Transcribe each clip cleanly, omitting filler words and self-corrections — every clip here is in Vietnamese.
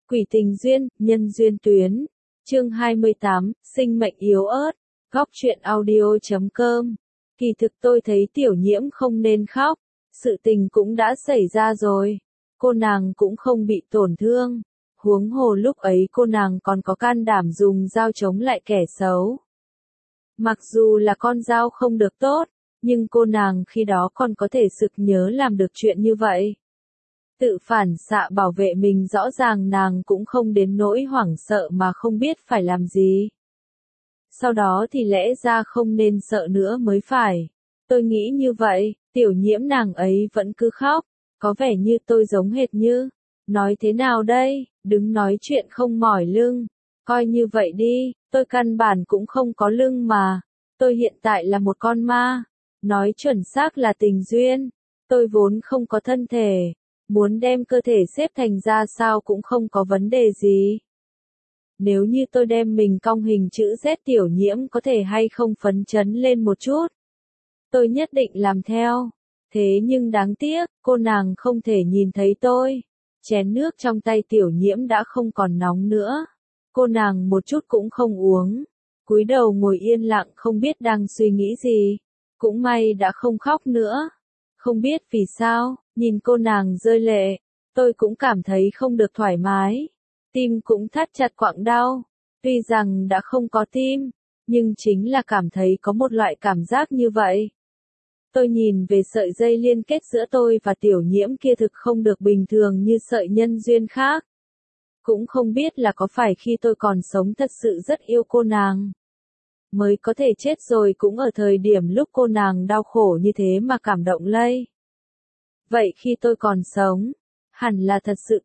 Quỷ tình duyên, nhân duyên tuyến. Chương 28, sinh mệnh yếu ớt. Góc truyện audio.com. Kỳ thực tôi thấy Tiểu Nhiễm không nên khóc. Sự tình cũng đã xảy ra rồi. Cô nàng cũng không bị tổn thương. Huống hồ lúc ấy cô nàng còn có can đảm dùng dao chống lại kẻ xấu. Mặc dù là con dao không được tốt, nhưng cô nàng khi đó còn có thể sực nhớ làm được chuyện như vậy. Tự phản xạ bảo vệ mình, rõ ràng nàng cũng không đến nỗi hoảng sợ mà không biết phải làm gì. Sau đó thì lẽ ra không nên sợ nữa mới phải. Tôi nghĩ như vậy. Tiểu Nhiễm nàng ấy vẫn cứ khóc. Có vẻ như tôi giống hệt như. Nói thế nào đây, đứng nói chuyện không mỏi lưng. Coi như vậy đi, tôi căn bản cũng không có lưng mà. Tôi hiện tại là một con ma. Nói chuẩn xác là tình duyên. Tôi vốn không có thân thể. Muốn đem cơ thể xếp thành ra sao cũng không có vấn đề gì. Nếu như tôi đem mình cong hình chữ Z, Tiểu Nhiễm có thể hay không phấn chấn lên một chút. Tôi nhất định làm theo. Thế nhưng đáng tiếc, cô nàng không thể nhìn thấy tôi. Chén nước trong tay Tiểu Nhiễm đã không còn nóng nữa. Cô nàng một chút cũng không uống. Cúi đầu ngồi yên lặng không biết đang suy nghĩ gì. Cũng may đã không khóc nữa. Không biết vì sao, nhìn cô nàng rơi lệ, tôi cũng cảm thấy không được thoải mái. Tim cũng thắt chặt quặn đau. Tuy rằng đã không có tim, nhưng chính là cảm thấy có một loại cảm giác như vậy. Tôi nhìn về sợi dây liên kết giữa tôi và Tiểu Nhiễm kia thực không được bình thường như sợi nhân duyên khác. Cũng không biết là có phải khi tôi còn sống thật sự rất yêu cô nàng, mới có thể chết rồi cũng ở thời điểm lúc cô nàng đau khổ như thế mà cảm động lây. Vậy khi tôi còn sống, hẳn là thật sự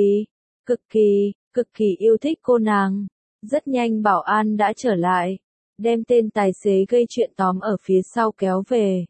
cực kỳ yêu thích cô nàng. Rất nhanh bảo an đã trở lại, đem tên tài xế gây chuyện tóm ở phía sau kéo về.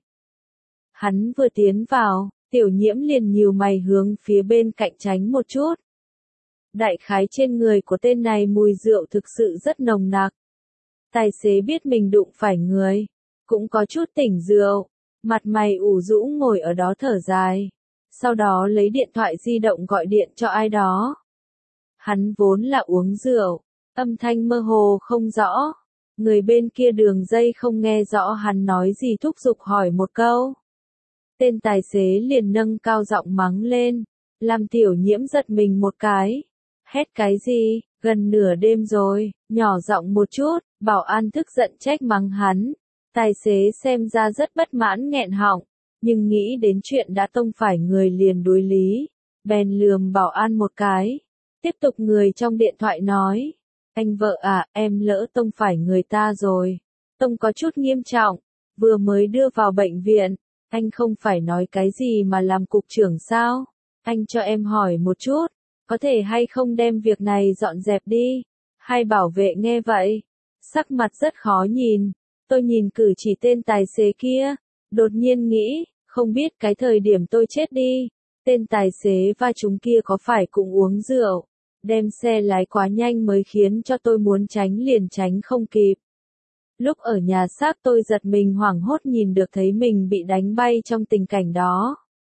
Hắn vừa tiến vào, Tiểu Nhiễm liền nhíu mày hướng phía bên cạnh tránh một chút. Đại khái trên người của tên này mùi rượu thực sự rất nồng nặc. Tài xế biết mình đụng phải người, cũng có chút tỉnh rượu, mặt mày ủ rũ ngồi ở đó thở dài. Sau đó lấy điện thoại di động gọi điện cho ai đó. Hắn vốn là uống rượu, âm thanh mơ hồ không rõ. Người bên kia đường dây không nghe rõ hắn nói gì, thúc giục hỏi một câu. Tên tài xế liền nâng cao giọng mắng lên, làm Tiểu Nhiễm giật mình một cái. Hét cái gì, gần nửa đêm rồi, nhỏ giọng một chút. Bảo an tức giận trách mắng hắn. Tài xế xem ra rất bất mãn nghẹn họng, nhưng nghĩ đến chuyện đã tông phải người liền đối lý, bèn lườm bảo an một cái. Tiếp tục người trong điện thoại nói, anh vợ à, em lỡ tông phải người ta rồi. Tông có chút nghiêm trọng, vừa mới đưa vào bệnh viện. Anh không phải nói cái gì mà làm cục trưởng sao? Anh cho em hỏi một chút, có thể hay không đem việc này dọn dẹp đi? Hai bảo vệ nghe vậy, sắc mặt rất khó nhìn. Tôi nhìn cử chỉ tên tài xế kia, đột nhiên nghĩ, không biết cái thời điểm tôi chết đi, tên tài xế và chúng kia có phải cũng uống rượu, đem xe lái quá nhanh mới khiến cho tôi muốn tránh liền tránh không kịp. Lúc ở nhà xác tôi giật mình hoảng hốt nhìn được thấy mình bị đánh bay trong tình cảnh đó.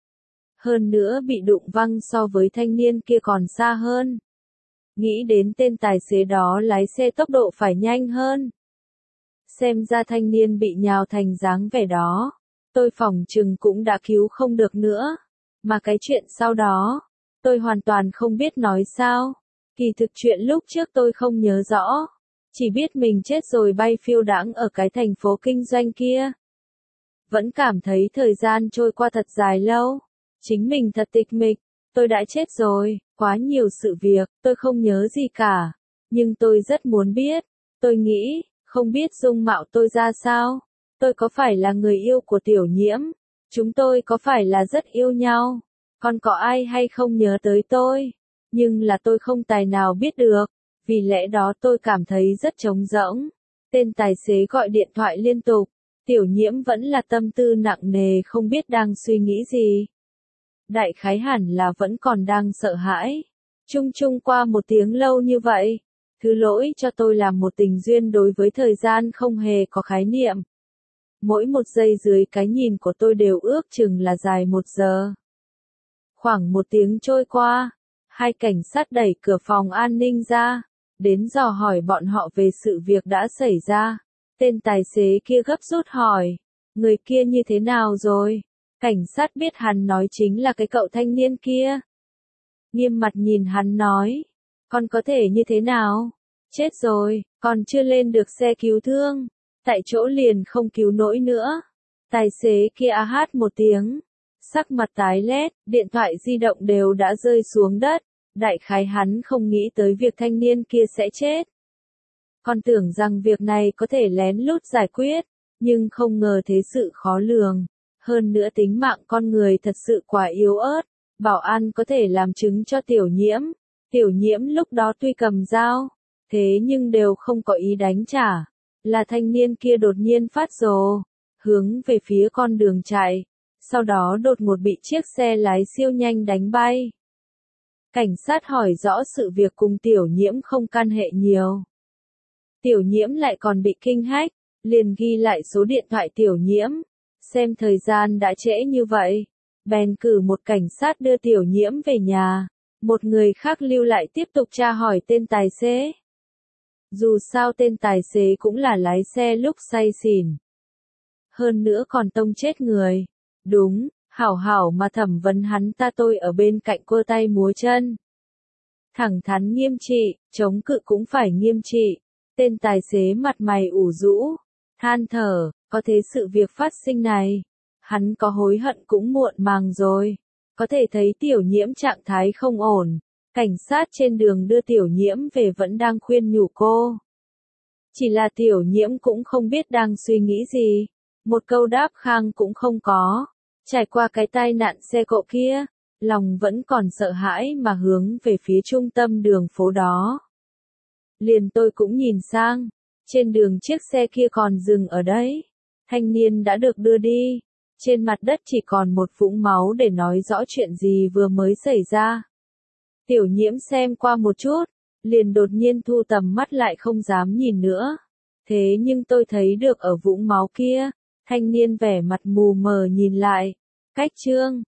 Hơn nữa bị đụng văng so với thanh niên kia còn xa hơn. Nghĩ đến tên tài xế đó lái xe tốc độ phải nhanh hơn. Xem ra thanh niên bị nhào thành dáng vẻ đó, tôi phỏng chừng cũng đã cứu không được nữa. Mà cái chuyện sau đó, tôi hoàn toàn không biết nói sao. Kỳ thực chuyện lúc trước tôi không nhớ rõ. Chỉ biết mình chết rồi bay phiêu đãng ở cái thành phố kinh doanh kia. Vẫn cảm thấy thời gian trôi qua thật dài lâu. Chính mình thật tịch mịch. Tôi đã chết rồi, quá nhiều sự việc, tôi không nhớ gì cả. Nhưng tôi rất muốn biết. Tôi nghĩ, không biết dung mạo tôi ra sao. Tôi có phải là người yêu của Tiểu Nhiễm? Chúng tôi có phải là rất yêu nhau? Còn có ai hay không nhớ tới tôi? Nhưng là tôi không tài nào biết được. Vì lẽ đó tôi cảm thấy rất trống rỗng. Tên tài xế gọi điện thoại liên tục. Tiểu Nhiễm vẫn là tâm tư nặng nề không biết đang suy nghĩ gì. Đại khái hẳn là vẫn còn đang sợ hãi. Chung chung qua một tiếng lâu như vậy. Thứ lỗi cho tôi làm một tình duyên đối với thời gian không hề có khái niệm. Mỗi một giây dưới cái nhìn của tôi đều ước chừng là dài 1 giờ. Khoảng 1 tiếng trôi qua. Hai cảnh sát đẩy cửa phòng an ninh ra, đến dò hỏi bọn họ về sự việc đã xảy ra. Tên tài xế kia gấp rút hỏi, người kia như thế nào rồi? Cảnh sát biết hắn nói chính là cái cậu thanh niên kia. Nghiêm mặt nhìn hắn nói, con có thể như thế nào? Chết rồi, còn chưa lên được xe cứu thương, tại chỗ liền không cứu nổi nữa. Tài xế kia a hát một tiếng, sắc mặt tái lét, điện thoại di động đều đã rơi xuống đất. Đại khái hắn không nghĩ tới việc thanh niên kia sẽ chết. Con tưởng rằng việc này có thể lén lút giải quyết, nhưng không ngờ thế sự khó lường. Hơn nữa tính mạng con người thật sự quá yếu ớt. Bảo an có thể làm chứng cho Tiểu Nhiễm. Tiểu Nhiễm lúc đó tuy cầm dao, thế nhưng đều không có ý đánh trả. Là thanh niên kia đột nhiên phát rồ, hướng về phía con đường chạy. Sau đó đột ngột bị chiếc xe lái siêu nhanh đánh bay. Cảnh sát hỏi rõ sự việc cùng Tiểu Nhiễm không can hệ nhiều. Tiểu Nhiễm lại còn bị kinh hách, liền ghi lại số điện thoại Tiểu Nhiễm, xem thời gian đã trễ như vậy. Bèn cử một cảnh sát đưa Tiểu Nhiễm về nhà, một người khác lưu lại tiếp tục tra hỏi tên tài xế. Dù sao tên tài xế cũng là lái xe lúc say xỉn. Hơn nữa còn tông chết người. Đúng, hảo hảo mà thẩm vấn hắn ta tôi ở bên cạnh cô tay múa chân. Thẳng thắn nghiêm trị, chống cự cũng phải nghiêm trị. Tên tài xế mặt mày ủ rũ, than thở, có thế sự việc phát sinh này. Hắn có hối hận cũng muộn màng rồi. Có thể thấy Tiểu Nhiễm trạng thái không ổn. Cảnh sát trên đường đưa Tiểu Nhiễm về vẫn đang khuyên nhủ cô. Chỉ là Tiểu Nhiễm cũng không biết đang suy nghĩ gì. Một câu đáp khang cũng không có. Trải qua cái tai nạn xe cộ kia, lòng vẫn còn sợ hãi mà hướng về phía trung tâm đường phố đó. Liền tôi cũng nhìn sang, trên đường chiếc xe kia còn dừng ở đấy. Thanh niên đã được đưa đi. Trên mặt đất chỉ còn một vũng máu để nói rõ chuyện gì vừa mới xảy ra. Tiểu Nhiễm xem qua một chút, liền đột nhiên thu tầm mắt lại không dám nhìn nữa. Thế nhưng tôi thấy được ở vũng máu kia, thanh niên vẻ mặt mù mờ nhìn lại. Cách chương